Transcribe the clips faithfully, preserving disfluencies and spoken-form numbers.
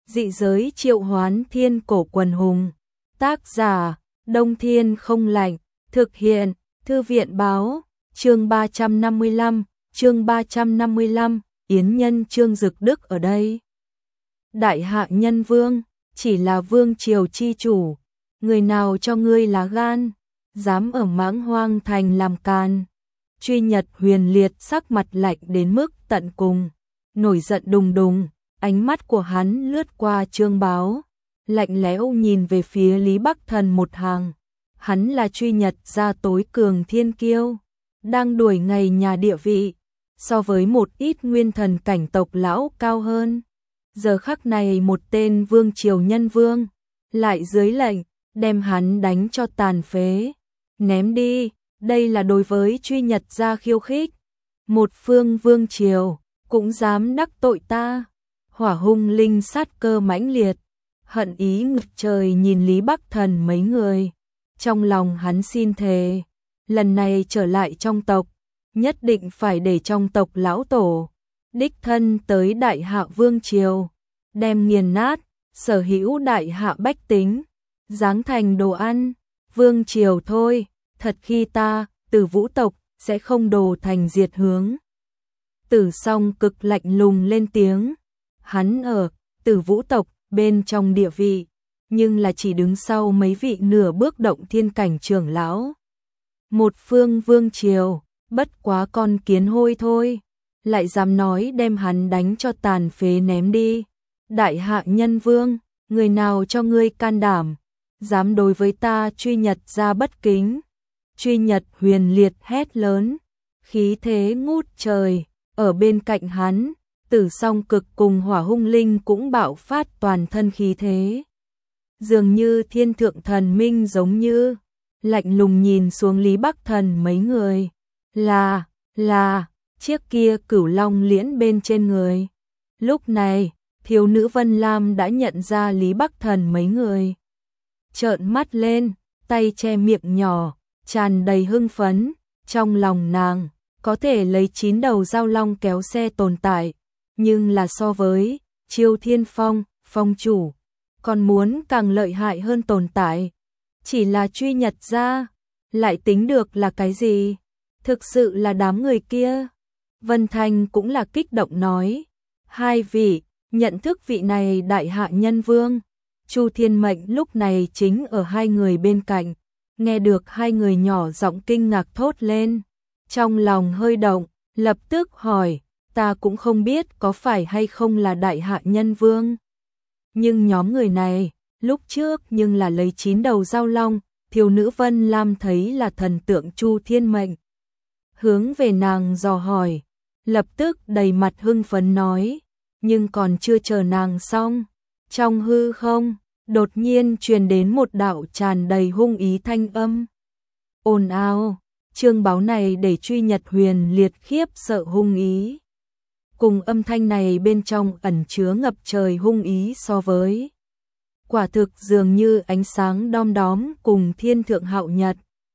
Dị giới triệu hoán thiên cổ quần hùng. Tác giả, Đông Thiên không lạnh. Thực hiện, Thư viện báo. Chương ba trăm năm mươi lăm, chương ba trăm năm mươi lăm, Yến Nhân Trương Dực Đức ở đây. Đại hạ nhân vương, chỉ là vương triều chi chủ. Người nào cho ngươi lá gan, dám ở Mãng Hoang thành làm càn. Truy Nhật Huyền Liệt sắc mặt lạnh đến mức tận cùng, nổi giận đùng đùng, ánh mắt của hắn lướt qua Trương Báo, lạnh lẽo nhìn về phía Lý Bắc Thần một hàng. Hắn là Truy Nhật gia tối cường thiên kiêu, đang đuổi ngày nhà địa vị, so với một ít nguyên thần cảnh tộc lão cao hơn. Giờ khắc này một tên vương triều nhân vương, lại dưới lệnh, đem hắn đánh cho tàn phế, ném đi, đây là đối với Truy Nhật gia khiêu khích. Một phương vương triều, cũng dám đắc tội ta. Hỏa hung linh sát cơ mãnh liệt, hận ý ngập trời nhìn Lý Bắc Thần mấy người. Trong lòng hắn xin thề, lần này trở lại trong tộc, nhất định phải để trong tộc lão tổ, đích thân tới đại hạ vương triều, đem nghiền nát, sở hữu đại hạ bách tính, giáng thành đồ ăn, vương triều thôi, thật khi ta, Tử Vũ tộc, sẽ không đồ thành diệt hướng. Tử Song cực lạnh lùng lên tiếng, hắn ở Tử Vũ tộc bên trong địa vị, nhưng là chỉ đứng sau mấy vị nửa bước động thiên cảnh trưởng lão. Một phương vương triều, bất quá con kiến hôi thôi, lại dám nói đem hắn đánh cho tàn phế ném đi. Đại hạ nhân vương, người nào cho ngươi can đảm, dám đối với ta Truy Nhật gia bất kính. Truy Nhật Huyền Liệt hét lớn, khí thế ngút trời, ở bên cạnh hắn, Tử Song Cực cùng Hỏa Hung Linh cũng bạo phát toàn thân khí thế. Dường như thiên thượng thần minh giống như, lạnh lùng nhìn xuống Lý Bắc Thần mấy người, là, là, chiếc kia cửu long liễn bên trên người. Lúc này, thiếu nữ Vân Lam đã nhận ra Lý Bắc Thần mấy người. Trợn mắt lên, tay che miệng nhỏ, tràn đầy hưng phấn, trong lòng nàng, có thể lấy chín đầu giao long kéo xe tồn tại, nhưng là so với Chiêu Thiên Phong, phong chủ, còn muốn càng lợi hại hơn tồn tại. Chỉ là Truy Nhật gia, lại tính được là cái gì? Thực sự là đám người kia. Vân Thanh cũng là kích động nói, hai vị, nhận thức vị này đại hạ nhân vương. Chu Thiên Mệnh lúc này chính ở hai người bên cạnh, nghe được hai người nhỏ giọng kinh ngạc thốt lên, trong lòng hơi động, lập tức hỏi, ta cũng không biết có phải hay không là đại hạ nhân vương. Nhưng nhóm người này, lúc trước nhưng là lấy chín đầu giao long, thiếu nữ Vân Lam thấy là thần tượng Chu Thiên Mệnh. Hướng về nàng dò hỏi, lập tức đầy mặt hưng phấn nói, nhưng còn chưa chờ nàng xong, trong hư không, đột nhiên truyền đến một đạo tràn đầy hung ý thanh âm. Ồn ào, chương báo này để Truy Nhật Huyền Liệt khiếp sợ hung ý. Cùng âm thanh này bên trong ẩn chứa ngập trời hung ý so với. Quả thực dường như ánh sáng đom đóm cùng thiên thượng hạo nhật.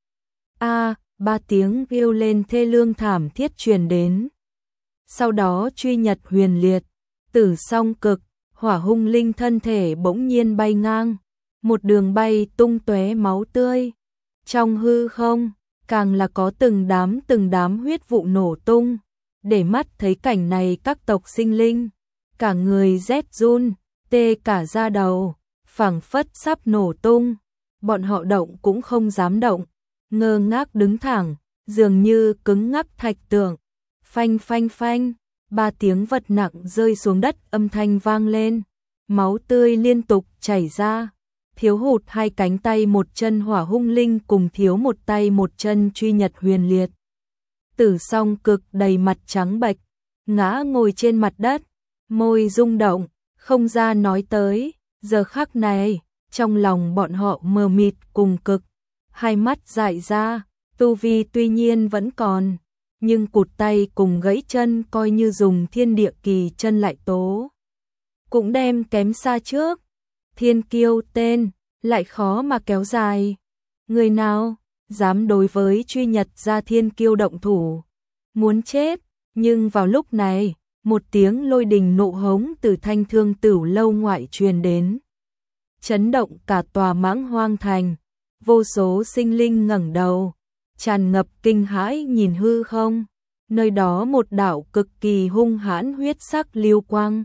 A, ba tiếng kêu lên thê lương thảm thiết truyền đến. Sau đó Truy Nhật Huyền Liệt, Tử Song Cực, Hỏa Hung Linh thân thể bỗng nhiên bay ngang, một đường bay tung tóe máu tươi. Trong hư không, càng là có từng đám từng đám huyết vụ nổ tung. Để mắt thấy cảnh này các tộc sinh linh, cả người rét run, tê cả da đầu, phảng phất sắp nổ tung. Bọn họ động cũng không dám động, ngơ ngác đứng thẳng, dường như cứng ngắc thạch tượng. Phanh phanh phanh, ba tiếng vật nặng rơi xuống đất âm thanh vang lên, máu tươi liên tục chảy ra. Thiếu hụt hai cánh tay một chân Hỏa Hung Linh cùng thiếu một tay một chân Truy Nhật Huyền Liệt. Tử Song Cực đầy mặt trắng bệch, ngã ngồi trên mặt đất, môi rung động, không ra nói tới. Giờ khắc này, trong lòng bọn họ mờ mịt cùng cực, hai mắt dại ra, tu vi tuy nhiên vẫn còn, nhưng cụt tay cùng gãy chân coi như dùng thiên địa kỳ chân lại tố, cũng đem kém xa trước. Thiên kiêu tên, lại khó mà kéo dài. Người nào dám đối với Truy Nhật gia thiên kiêu động thủ, muốn chết. Nhưng vào lúc này, một tiếng lôi đình nộ hống từ Thanh Thương Tửu lâu ngoại truyền đến, chấn động cả tòa Mãng Hoang thành. Vô số sinh linh ngẩng đầu, tràn ngập kinh hãi nhìn hư không. Nơi đó một đạo cực kỳ hung hãn huyết sắc lưu quang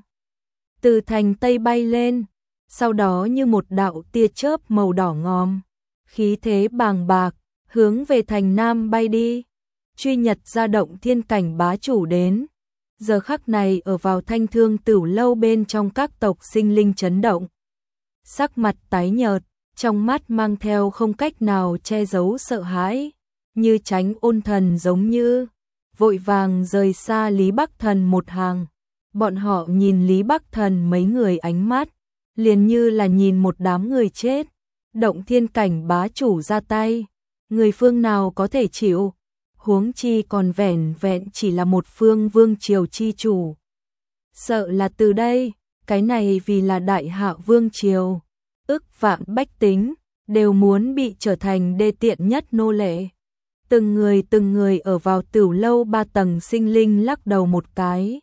từ thành Tây bay lên, sau đó như một đạo tia chớp màu đỏ ngòm, khí thế bàng bạc, hướng về thành Nam bay đi. Truy Nhật ra động thiên cảnh bá chủ đến. Giờ khắc này ở vào Thanh Thương Tửu lâu bên trong các tộc sinh linh chấn động. Sắc mặt tái nhợt, trong mắt mang theo không cách nào che giấu sợ hãi, như tránh ôn thần giống như vội vàng rời xa Lý Bắc Thần một hàng. Bọn họ nhìn Lý Bắc Thần mấy người ánh mắt, liền như là nhìn một đám người chết. Động thiên cảnh bá chủ ra tay, người phương nào có thể chịu, huống chi còn vẻn vẹn chỉ là một phương vương triều chi chủ. Sợ là từ đây, cái này vì là đại hạ vương triều, ức vạn bách tính, đều muốn bị trở thành đê tiện nhất nô lệ. Từng người từng người ở vào Tửu lâu ba tầng sinh linh lắc đầu một cái.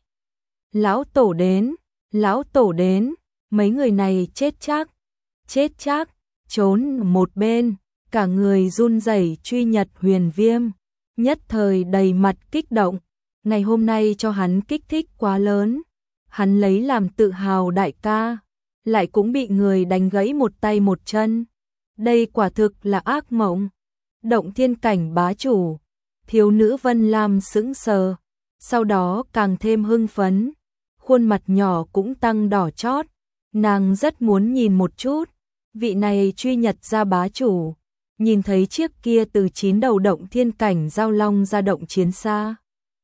Lão tổ đến, lão tổ đến, mấy người này chết chắc, chết chắc, trốn một bên, cả người run rẩy. Truy Nhật Huyền Viêm, nhất thời đầy mặt kích động, ngày hôm nay cho hắn kích thích quá lớn, hắn lấy làm tự hào đại ca, lại cũng bị người đánh gãy một tay một chân. Đây quả thực là ác mộng. Động thiên cảnh bá chủ, thiếu nữ Vân Lam sững sờ, sau đó càng thêm hưng phấn, khuôn mặt nhỏ cũng tăng đỏ chót, nàng rất muốn nhìn một chút, vị này Truy Nhật gia bá chủ, nhìn thấy chiếc kia từ chín đầu động thiên cảnh giao long ra động chiến xa,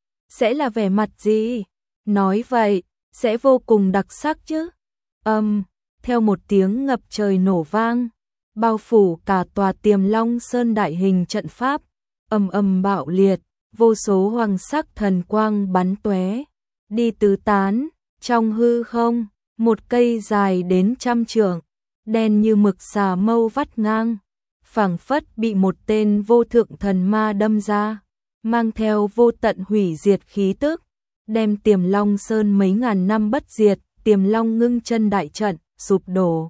sẽ là vẻ mặt gì? Nói vậy, sẽ vô cùng đặc sắc chứ. Âm, theo một tiếng ngập trời nổ vang, bao phủ cả tòa Tiềm Long Sơn đại hình trận pháp, ầm ầm bạo liệt, vô số hoàng sắc thần quang bắn tóe, đi tứ tán. Trong hư không, một cây dài đến trăm trượng, đen như mực xà mâu vắt ngang, phảng phất bị một tên vô thượng thần ma đâm ra, mang theo vô tận hủy diệt khí tức, đem Tiềm Long Sơn mấy ngàn năm bất diệt, Tiềm Long ngưng chân đại trận, sụp đổ.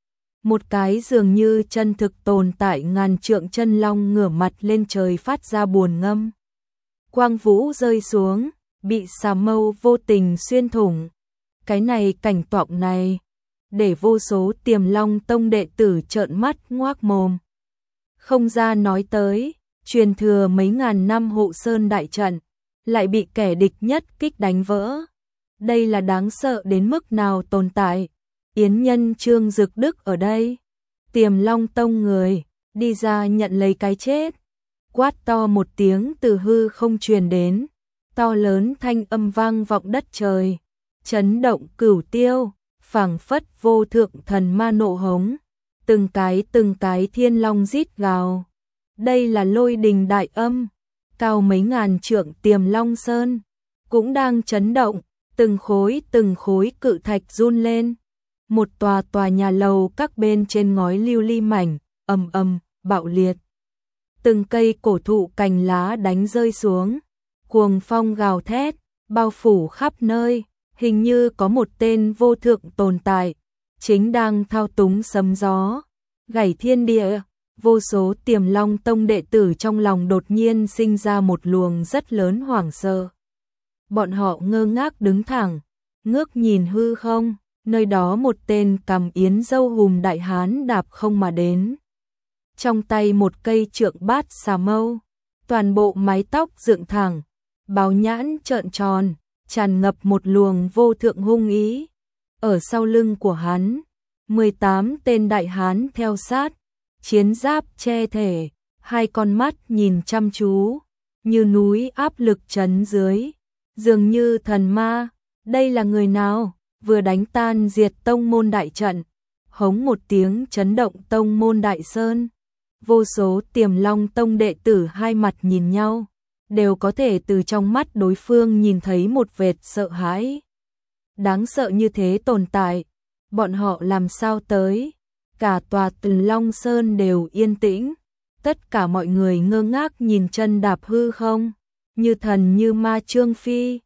Một cái dường như chân thực tồn tại ngàn trượng chân long ngửa mặt lên trời phát ra buồn ngâm. Quang vũ rơi xuống, bị xà mâu vô tình xuyên thủng. Cái này cảnh tượng này, để vô số Tiềm Long tông đệ tử trợn mắt ngoác mồm. Không ra nói tới, truyền thừa mấy ngàn năm hộ sơn đại trận, lại bị kẻ địch nhất kích đánh vỡ. Đây là đáng sợ đến mức nào tồn tại. Yến Nhân Trương Dực Đức ở đây, Tiềm Long tông người, đi ra nhận lấy cái chết. Quát to một tiếng từ hư không truyền đến, to lớn thanh âm vang vọng đất trời, chấn động cửu tiêu, phảng phất vô thượng thần ma nộ hống, từng cái từng cái thiên long rít gào. Đây là lôi đình đại âm, cao mấy ngàn trượng Tiềm Long Sơn, cũng đang chấn động, từng khối từng khối cự thạch run lên. Một tòa tòa nhà lầu các bên trên ngói lưu ly mảnh, ầm ầm, bạo liệt. Từng cây cổ thụ cành lá đánh rơi xuống, cuồng phong gào thét, bao phủ khắp nơi, hình như có một tên vô thượng tồn tại, chính đang thao túng sấm gió, gảy thiên địa. Vô số Tiềm Long tông đệ tử trong lòng đột nhiên sinh ra một luồng rất lớn hoảng sợ. Bọn họ ngơ ngác đứng thẳng, ngước nhìn hư không. Nơi đó một tên cầm yến dâu hùm đại hán đạp không mà đến. Trong tay một cây trượng bát xà mâu, toàn bộ mái tóc dựng thẳng, báo nhãn trợn tròn, tràn ngập một luồng vô thượng hung ý. Ở sau lưng của hắn, mười tám tên đại hán theo sát, chiến giáp che thể, hai con mắt nhìn chăm chú, như núi áp lực trấn dưới, dường như thần ma. Đây là người nào? Vừa đánh tan diệt tông môn đại trận, hống một tiếng chấn động tông môn đại sơn. Vô số Tiềm Long tông đệ tử hai mặt nhìn nhau, đều có thể từ trong mắt đối phương nhìn thấy một vệt sợ hãi. Đáng sợ như thế tồn tại, bọn họ làm sao tới? Cả tòa Tiềm Long Sơn đều yên tĩnh, tất cả mọi người ngơ ngác nhìn chân đạp hư không, như thần như ma Trương Phi.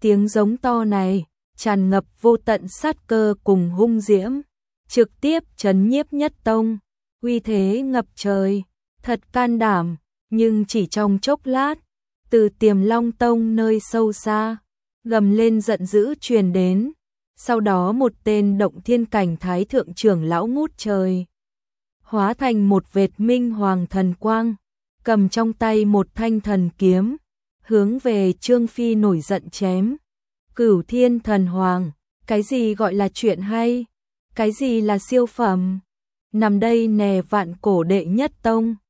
Tiếng giống to này tràn ngập vô tận sát cơ cùng hung diễm, trực tiếp trấn nhiếp nhất tông, uy thế ngập trời, thật can đảm, nhưng chỉ trong chốc lát, từ Tiềm Long Tông nơi sâu xa, gầm lên giận dữ truyền đến, sau đó một tên động thiên cảnh thái thượng trưởng lão ngút trời, hóa thành một vệt minh hoàng thần quang, cầm trong tay một thanh thần kiếm, hướng về Trương Phi nổi giận chém. Cửu Thiên Thần Hoàng, cái gì gọi là chuyện hay? Cái gì là siêu phẩm? Nằm đây nè vạn cổ đệ nhất tông,